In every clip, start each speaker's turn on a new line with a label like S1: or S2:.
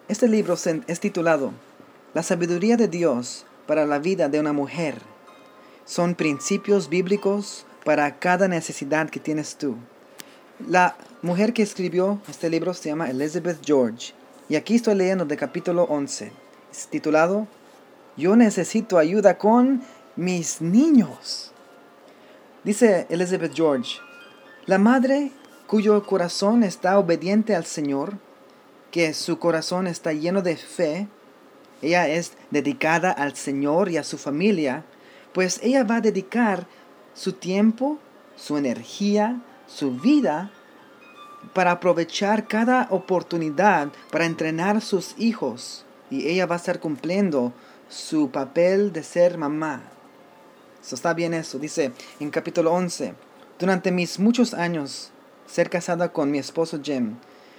S1: Este libro es titulado La sabiduría de Dios para la vida de una mujer. Son principios bíblicos para cada necesidad que tienes tú. La mujer que escribió este libro se llama Elizabeth George. Y aquí estoy leyendo de capítulo 11. Es titulado Yo necesito ayuda con mis niños. Dice Elizabeth George, la madre cuyo corazón está obediente al Señor, que su corazón está lleno de fe, ella es dedicada al Señor y a su familia, pues ella va a dedicar su tiempo, su energía, su vida para aprovechar cada oportunidad para entrenar a sus hijos. Y ella va a estar cumpliendo su papel de ser mamá. Eso está bien eso. Dice en capítulo 11, durante mis muchos años ser casada con mi esposo Jim,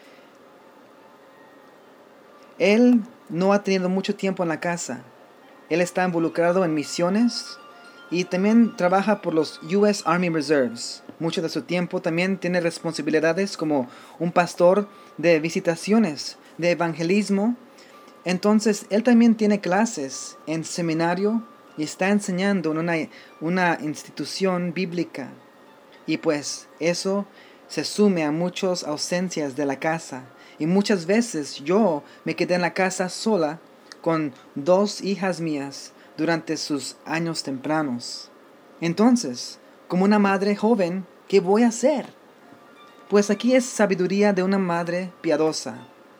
S1: él no ha tenido mucho tiempo en la casa. Él está involucrado en misiones y también trabaja por los US Army Reserves. Mucho de su tiempo también tiene responsabilidades como un pastor de visitaciones, de evangelismo. Entonces, él también tiene clases en seminario y está enseñando en una institución bíblica. Y pues eso se sume a muchas ausencias de la casa. Y muchas veces yo me quedé en la casa sola con 2 hijas mías durante sus años tempranos. Entonces, como una madre joven, ¿qué voy a hacer? Pues aquí es sabiduría de una madre piadosa.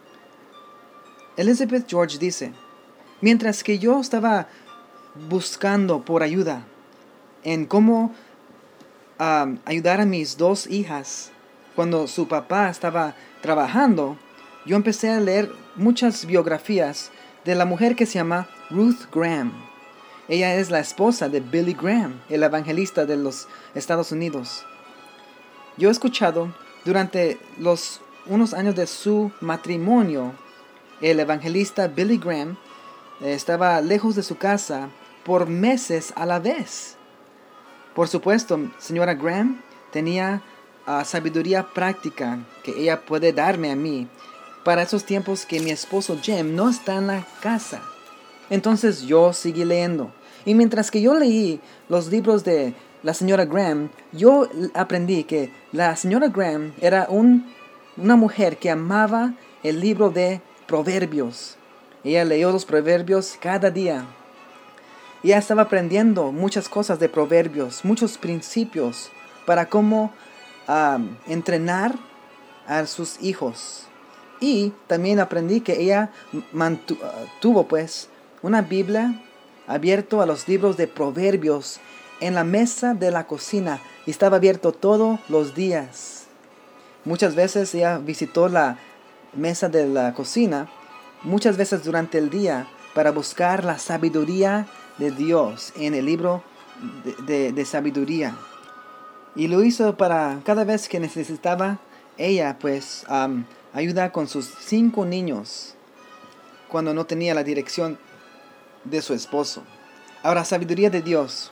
S1: Elizabeth George dice, mientras que yo estaba buscando por ayuda en cómo ayudar a mis 2 hijas cuando su papá estaba trabajando, yo empecé a leer muchas biografías de la mujer que se llama Ruth Graham. Ella es la esposa de Billy Graham, el evangelista de los Estados Unidos. Yo he escuchado durante unos años de su matrimonio, el evangelista Billy Graham estaba lejos de su casa por meses a la vez. Por supuesto, señora Graham tenía sabiduría práctica que ella puede darme a mí para esos tiempos que mi esposo Jim no está en la casa. Entonces yo seguí leyendo. Y mientras que yo leí los libros de la señora Graham, yo aprendí que la señora Graham era una mujer que amaba el libro de Proverbios. Ella leyó los Proverbios cada día. Ella estaba aprendiendo muchas cosas de Proverbios, muchos principios para cómo entrenar a sus hijos. Y también aprendí que ella tuvo pues una Biblia abierto a los libros de Proverbios en la mesa de la cocina y estaba abierto todos los días. Muchas veces ella visitó la mesa de la cocina, muchas veces durante el día, para buscar la sabiduría de Dios en el libro de sabiduría. Y lo hizo para cada vez que necesitaba ella pues ayuda con sus 5 niños cuando no tenía la dirección de su esposo. Ahora, sabiduría de Dios.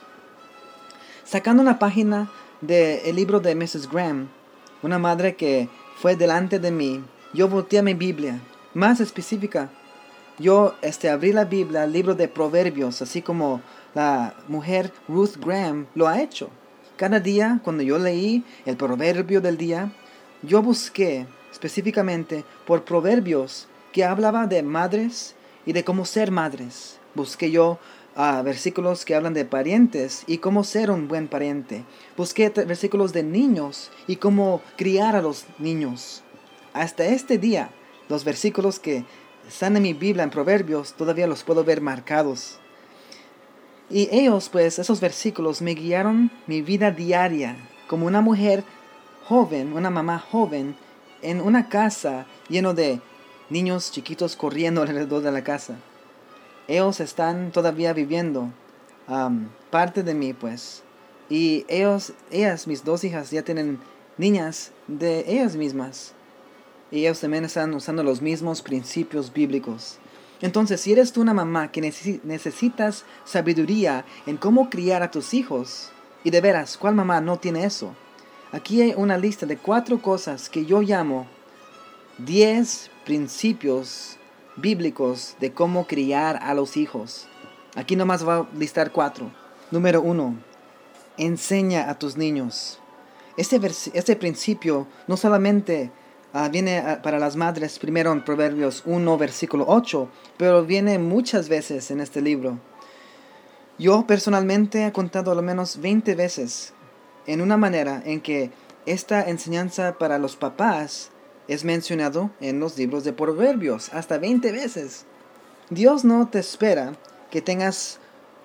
S1: Sacando una página del libro de Mrs. Graham, una madre que fue delante de mí, yo volteé a mi Biblia, más específica. Yo abrí la Biblia, el libro de Proverbios, así como la mujer Ruth Graham lo ha hecho. Cada día, cuando yo leí el proverbio del día, yo busqué específicamente por proverbios que hablaba de madres y de cómo ser madres. Busqué yo versículos que hablan de parientes y cómo ser un buen pariente. Busqué versículos de niños y cómo criar a los niños. Hasta este día, los versículos que están en mi Biblia en Proverbios todavía los puedo ver marcados. Y ellos, pues, esos versículos me guiaron mi vida diaria como una mujer joven, una mamá joven, en una casa lleno de niños chiquitos corriendo alrededor de la casa. Ellos están todavía viviendo parte de mí, pues. Y ellas, mis 2 hijas, ya tienen niñas de ellas mismas. Y ellos también están usando los mismos principios bíblicos. Entonces, si eres tú una mamá que necesitas sabiduría en cómo criar a tus hijos, y de veras, ¿cuál mamá no tiene eso? Aquí hay una lista de 4 cosas que yo llamo 10 principios bíblicos de cómo criar a los hijos. Aquí nomás va a listar 4. Número 1. Enseña a tus niños. Este principio no solamente viene para las madres primero en Proverbios 1, versículo 8, pero viene muchas veces en este libro. Yo personalmente he contado al menos 20 veces en una manera en que esta enseñanza para los papás es mencionado en los libros de Proverbios, hasta 20 veces. Dios no te espera que tengas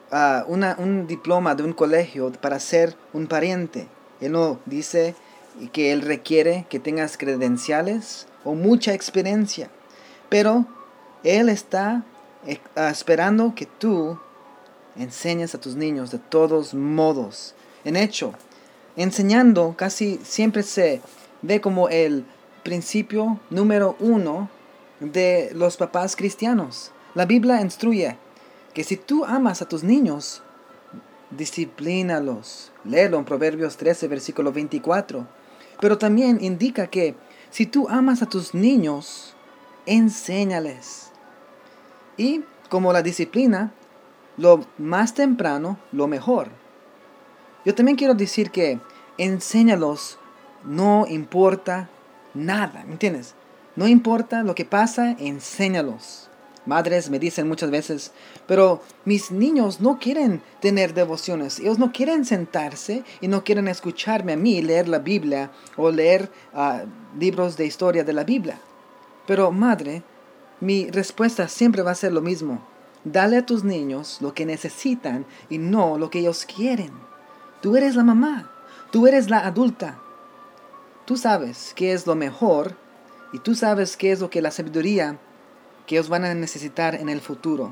S1: un diploma de un colegio para ser un pariente. Él no dice que Él requiere que tengas credenciales o mucha experiencia, pero Él está esperando que tú enseñes a tus niños de todos modos. En hecho, enseñando casi siempre se ve como el principio número 1 de los papás cristianos. La Biblia instruye que si tú amas a tus niños, disciplínalos. Léelo en Proverbios 13, versículo 24. Pero también indica que si tú amas a tus niños, enséñales. Y como la disciplina, lo más temprano, lo mejor. Yo también quiero decir que enséñalos, no importa nada, ¿me entiendes? No importa lo que pasa, enséñalos. Madres me dicen muchas veces, pero mis niños no quieren tener devociones, ellos no quieren sentarse y no quieren escucharme a mí leer la Biblia o leer libros de historia de la Biblia. Pero madre, mi respuesta siempre va a ser lo mismo. Dale a tus niños lo que necesitan y no lo que ellos quieren. Tú eres la mamá, tú eres la adulta. Tú sabes qué es lo mejor y tú sabes qué es lo que la sabiduría que ellos van a necesitar en el futuro.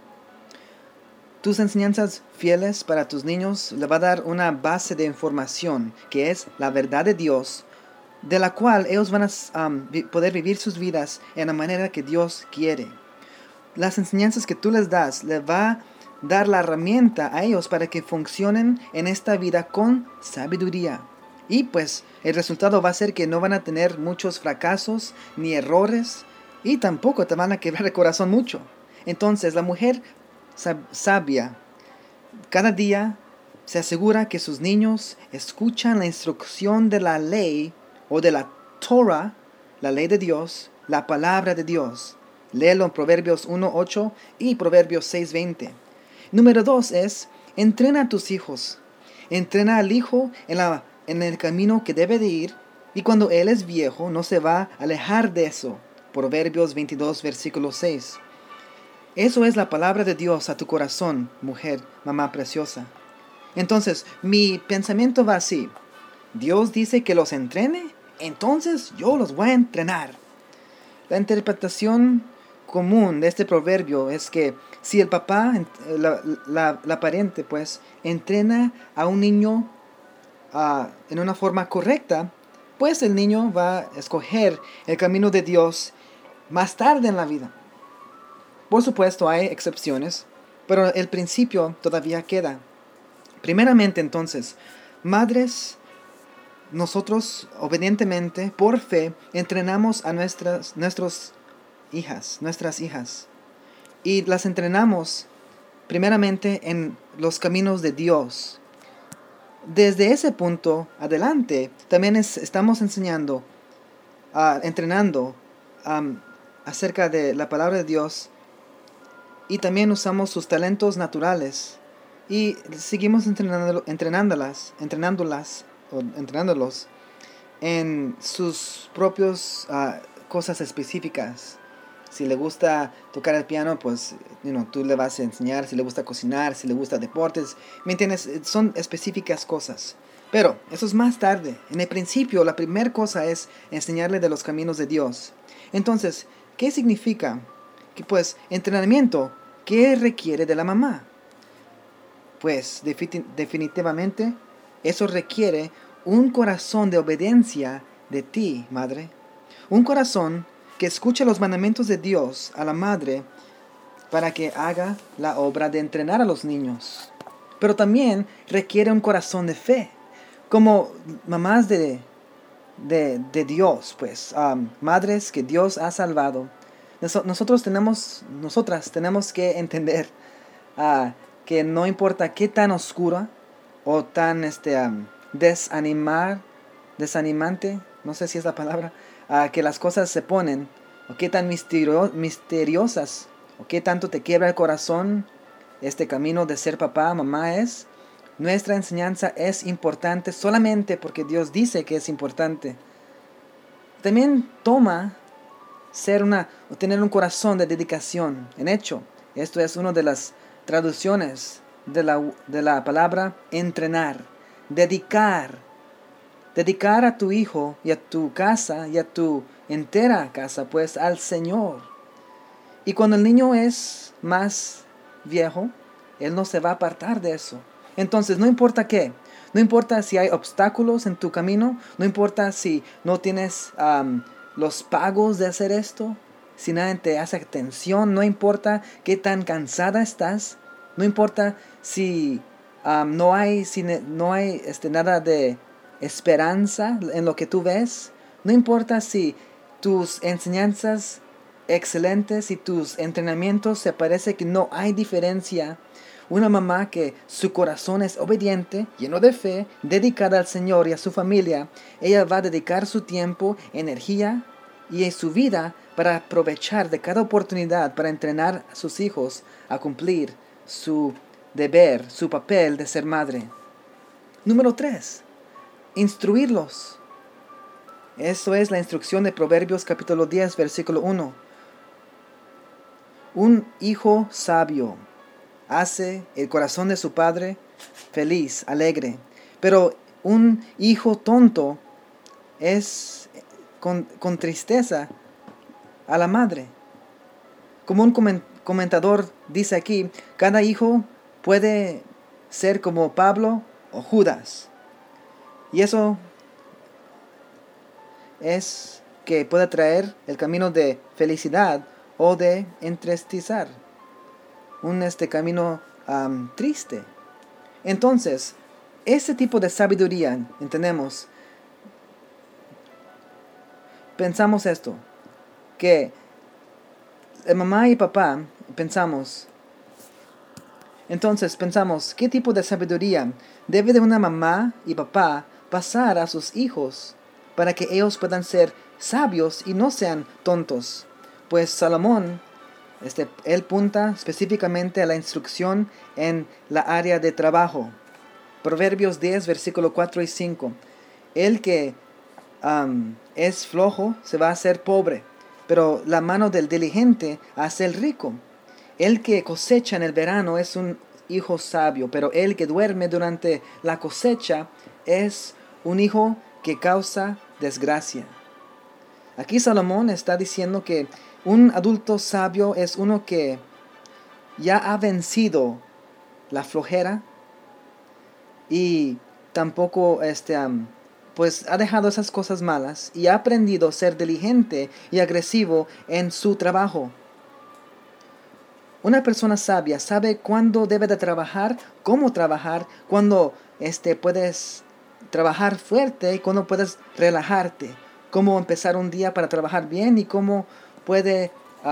S1: Tus enseñanzas fieles para tus niños le va a dar una base de información que es la verdad de Dios, de la cual ellos van a poder vivir sus vidas en la manera que Dios quiere. Las enseñanzas que tú les das les va a dar la herramienta a ellos para que funcionen en esta vida con sabiduría. Y pues el resultado va a ser que no van a tener muchos fracasos ni errores y tampoco te van a quebrar el corazón mucho. Entonces la mujer sabia cada día se asegura que sus niños escuchan la instrucción de la ley o de la Torah, la ley de Dios, la palabra de Dios. Léelo en Proverbios 1:8 y Proverbios 6:20. Número 2 es, entrena a tus hijos. Entrena al hijo en el camino que debe de ir, y cuando él es viejo no se va a alejar de eso. Proverbios 22, versículo 6. Eso es la palabra de Dios a tu corazón, mujer, mamá preciosa. Entonces, mi pensamiento va así. Dios dice que los entrene, entonces yo los voy a entrenar. La interpretación común de este proverbio es que si el papá, la pariente, pues, entrena a un niño en una forma correcta, pues el niño va a escoger el camino de Dios más tarde en la vida. Por supuesto, hay excepciones, pero el principio todavía queda. Primeramente, entonces, madres, nosotros obedientemente, por fe, entrenamos a nuestras hijas. Y las entrenamos primeramente en los caminos de Dios. Desde ese punto adelante, también estamos entrenando acerca de la palabra de Dios, y también usamos sus talentos naturales y seguimos entrenándolos en sus propias cosas específicas. Si le gusta tocar el piano, pues tú le vas a enseñar. Si le gusta cocinar, si le gusta deportes, ¿me entiendes? Son específicas cosas. Pero eso es más tarde. En el principio, la primera cosa es enseñarle de los caminos de Dios. Entonces, ¿qué significa? Que pues, entrenamiento, ¿qué requiere de la mamá? Pues, definitivamente, eso requiere un corazón de obediencia de ti, madre. Un corazón que escuche los mandamientos de Dios a la madre para que haga la obra de entrenar a los niños. Pero también requiere un corazón de fe. Como mamás de Dios, pues, madres que Dios ha salvado, Nosotras tenemos que entender que no importa qué tan oscura o tan desanimante, no sé si es la palabra, que las cosas se ponen, o qué tan misteriosas, o qué tanto te quiebra el corazón este camino de ser papá, mamá es. Nuestra enseñanza es importante solamente porque Dios dice que es importante. También toma tener un corazón de dedicación. En hecho, esto es una de las traducciones de la palabra entrenar, dedicar. Dedicar a tu hijo y a tu casa y a tu entera casa, pues al Señor. Y cuando el niño es más viejo, él no se va a apartar de eso. Entonces, no importa qué, no importa si hay obstáculos en tu camino, no importa si no tienes los pagos de hacer esto, si nadie te hace atención, no importa qué tan cansada estás, no importa si no hay nada de esperanza en lo que tú ves, no importa si tus enseñanzas excelentes y tus entrenamientos se parece que no hay diferencia. Una mamá que su corazón es obediente, lleno de fe, dedicada al Señor y a su familia, ella va a dedicar su tiempo, energía y su vida para aprovechar de cada oportunidad para entrenar a sus hijos a cumplir su deber, su papel de ser madre. Número 3. Instruirlos. Eso es la instrucción de Proverbios capítulo 10, versículo 1. Un hijo sabio hace el corazón de su padre feliz, alegre. Pero un hijo tonto es con tristeza a la madre. Como un comentador dice aquí, cada hijo puede ser como Pablo o Judas. Y eso es que puede traer el camino de felicidad o de entristezar. Un camino triste. Entonces, ese tipo de sabiduría, entendemos, pensamos esto, que mamá y papá pensamos, ¿qué tipo de sabiduría debe de una mamá y papá pasar a sus hijos para que ellos puedan ser sabios y no sean tontos? Pues Salomón, él punta específicamente a la instrucción en la área de trabajo. Proverbios 10, versículo 4 y 5. El que es flojo se va a hacer pobre, pero la mano del diligente hace el rico. El que cosecha en el verano es un hijo sabio, pero el que duerme durante la cosecha es un hijo que causa desgracia. Aquí Salomón está diciendo que un adulto sabio es uno que ya ha vencido la flojera y tampoco pues ha dejado esas cosas malas y ha aprendido a ser diligente y agresivo en su trabajo. Una persona sabia sabe cuándo debe de trabajar, cómo trabajar, cuándo puedes trabajar fuerte y cuándo puedes relajarte, cómo empezar un día para trabajar bien y cómo puede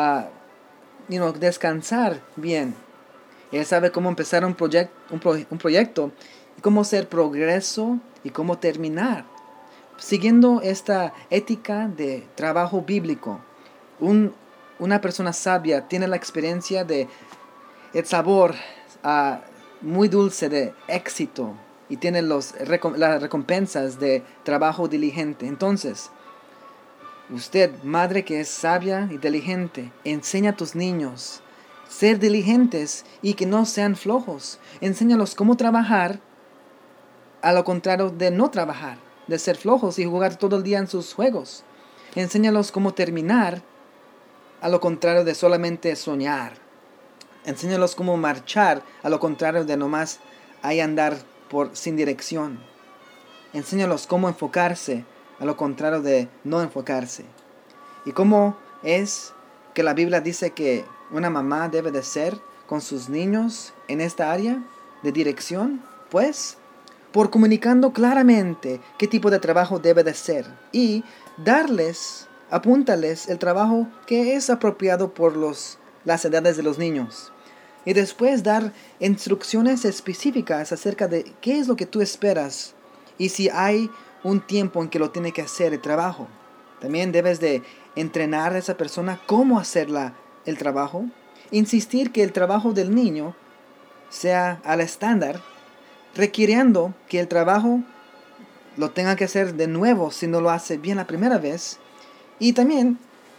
S1: descansar bien. Él sabe cómo empezar un proyecto y cómo hacer progreso y cómo terminar. Siguiendo esta ética de trabajo bíblico, una persona sabia tiene la experiencia de el sabor muy dulce de éxito y tiene las recompensas de trabajo diligente. Entonces, usted, madre que es sabia y diligente, enseña a tus niños ser diligentes y que no sean flojos. Enséñalos cómo trabajar, a lo contrario de no trabajar, de ser flojos y jugar todo el día en sus juegos. Enséñalos cómo terminar, a lo contrario de solamente soñar. Enséñalos cómo marchar, a lo contrario de nomás ahí andar sin dirección. Enséñalos cómo enfocarse, a lo contrario de no enfocarse. Y cómo es que la Biblia dice que una mamá debe de ser con sus niños en esta área de dirección, pues por comunicando claramente qué tipo de trabajo debe de ser y darles apúntales el trabajo que es apropiado por las edades de los niños. Y después dar instrucciones específicas acerca de qué es lo que tú esperas y si hay un tiempo en que lo tiene que hacer el trabajo. También debes de entrenar a esa persona cómo hacer el trabajo. Insistir que el trabajo del niño sea al estándar, requiriendo que el trabajo lo tenga que hacer de nuevo si no lo hace bien la primera vez. Y también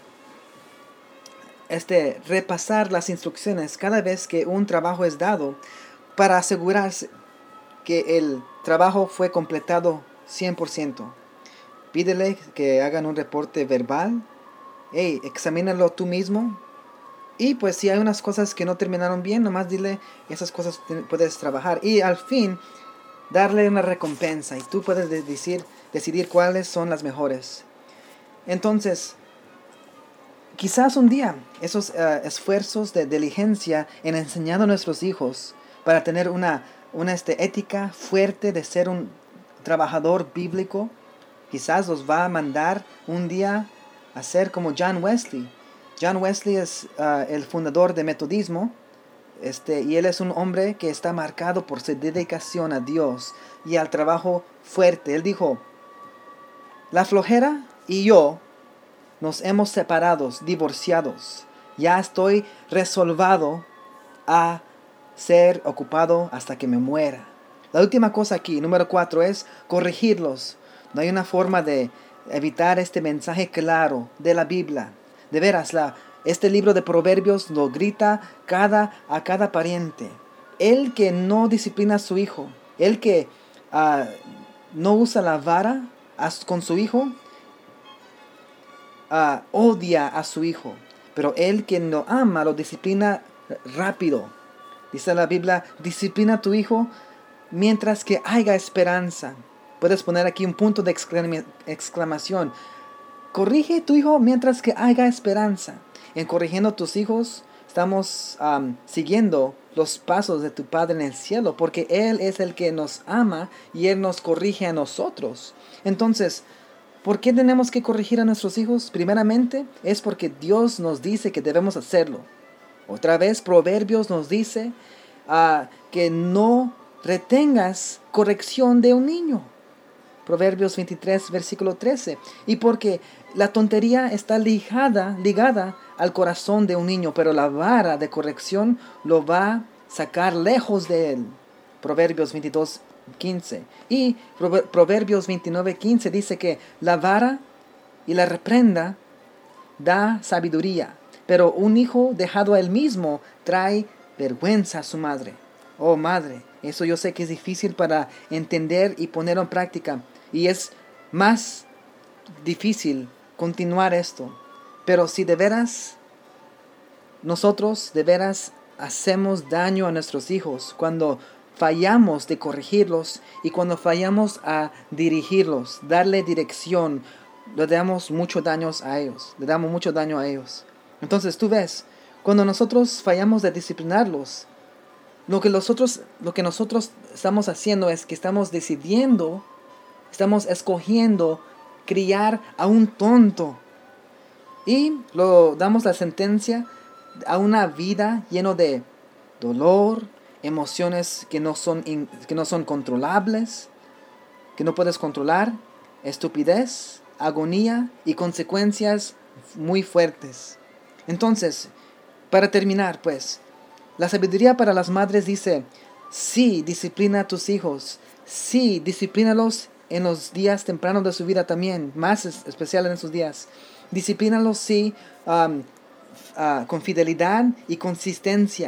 S1: repasar las instrucciones cada vez que un trabajo es dado para asegurarse que el trabajo fue completado 100%. Pídele que hagan un reporte verbal. Hey, examínalo tú mismo. Y pues si hay unas cosas que no terminaron bien, nomás dile esas cosas puedes trabajar. Y al fin, darle una recompensa. Y tú puedes decidir cuáles son las mejores. Entonces, quizás un día esos esfuerzos de diligencia en enseñando a nuestros hijos para tener una ética fuerte de ser un trabajador bíblico, quizás los va a mandar un día a ser como John Wesley. John Wesley es el fundador de metodismo, y él es un hombre que está marcado por su dedicación a Dios y al trabajo fuerte. Él dijo, la flojera y yo nos hemos separados, divorciados. Ya estoy resolvado a ser ocupado hasta que me muera. La última cosa aquí, número 4, es corregirlos. No hay una forma de evitar este mensaje claro de la Biblia. De veras, este libro de Proverbios lo grita a cada pariente. El que no disciplina a su hijo, el que no usa la vara con su hijo, odia a su hijo, pero el que lo ama lo disciplina rápido. Dice la Biblia, disciplina a tu hijo mientras que haya esperanza. Puedes poner aquí un punto de exclamación. Corrige a tu hijo mientras que haya esperanza. En corrigiendo a tus hijos, estamos siguiendo los pasos de tu Padre en el cielo, porque Él es el que nos ama y Él nos corrige a nosotros. Entonces, ¿por qué tenemos que corregir a nuestros hijos? Primeramente, es porque Dios nos dice que debemos hacerlo. Otra vez, Proverbios nos dice que no retengas corrección de un niño. Proverbios 23, versículo 13. Y porque la tontería está ligada al corazón de un niño, pero la vara de corrección lo va a sacar lejos de él. Proverbios 22, 15. Y Proverbios 29, 15 dice que la vara y la reprenda da sabiduría, pero un hijo dejado a él mismo trae vergüenza a su madre. Oh madre, eso yo sé que es difícil para entender y poner en práctica, y es más difícil continuar esto. Pero si de veras nosotros de veras hacemos daño a nuestros hijos cuando fallamos de corregirlos y cuando fallamos a dirigirlos, darle dirección, le damos mucho daño a ellos. Entonces tú ves, cuando nosotros fallamos de disciplinarlos, lo que nosotros estamos haciendo es que estamos escogiendo criar a un tonto. Y lo damos la sentencia a una vida llena de dolor, emociones que no son controlables, que no puedes controlar, estupidez, agonía y consecuencias muy fuertes. Entonces, para terminar, pues, la sabiduría para las madres dice, sí, disciplina a tus hijos, sí, disciplínalos en los días tempranos de su vida también, más especial en esos días. Disciplínalos, sí, con fidelidad y consistencia.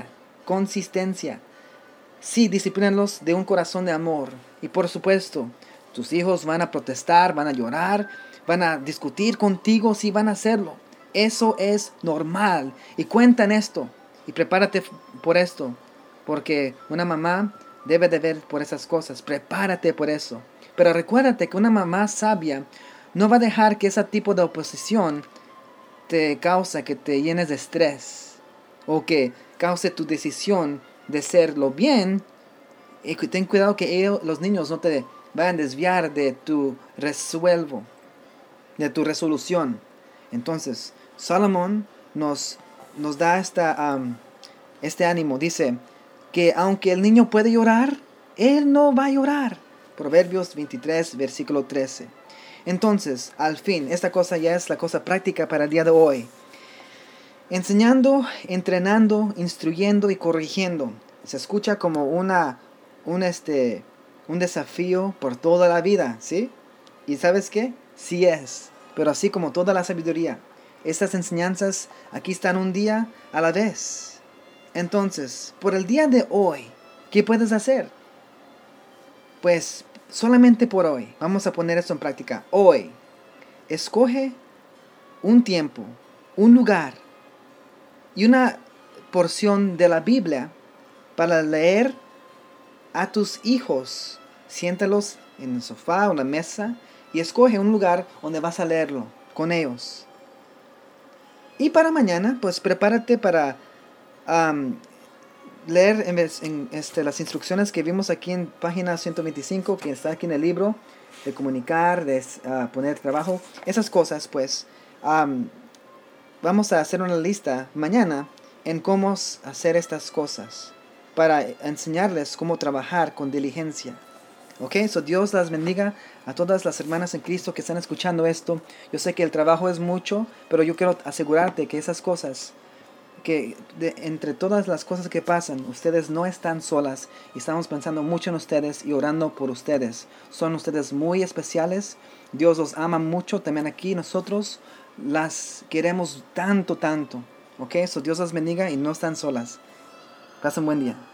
S1: Sí, disciplínalos de un corazón de amor. Y por supuesto, tus hijos van a protestar, van a llorar, van a discutir contigo, sí van a hacerlo. Eso es normal. Y cuenta en esto. Y prepárate por esto. Porque una mamá debe de ver por esas cosas. Prepárate por eso. Pero recuérdate que una mamá sabia no va a dejar que ese tipo de oposición te cause que te llenes de estrés. O que cause tu decisión de hacerlo bien. Y ten cuidado que los niños no te vayan a desviar de tu resolución. Entonces, Salomón nos da este ánimo. Dice que aunque el niño puede llorar, él no va a llorar. Proverbios 23, versículo 13. Entonces, al fin, esta cosa ya es la cosa práctica para el día de hoy. Enseñando, entrenando, instruyendo y corrigiendo. Se escucha como un desafío por toda la vida, ¿sí? ¿Y sabes qué? Sí es, pero así como toda la sabiduría. Estas enseñanzas aquí están un día a la vez. Entonces, por el día de hoy, ¿qué puedes hacer? Pues solamente por hoy. Vamos a poner esto en práctica. Hoy, escoge un tiempo, un lugar y una porción de la Biblia para leer a tus hijos. Siéntalos en el sofá o en la mesa y escoge un lugar donde vas a leerlo con ellos. Y para mañana, pues prepárate para leer las instrucciones que vimos aquí en página 125, que está aquí en el libro, de comunicar, de poner trabajo, esas cosas, pues vamos a hacer una lista mañana en cómo hacer estas cosas, para enseñarles cómo trabajar con diligencia. Ok, so Dios las bendiga a todas las hermanas en Cristo que están escuchando esto. Yo sé que el trabajo es mucho, pero yo quiero asegurarte que esas cosas, entre todas las cosas que pasan, ustedes no están solas y estamos pensando mucho en ustedes y orando por ustedes. Son ustedes muy especiales. Dios los ama mucho. También aquí nosotros las queremos tanto, tanto. Ok, so Dios las bendiga y no están solas. Pasen buen día.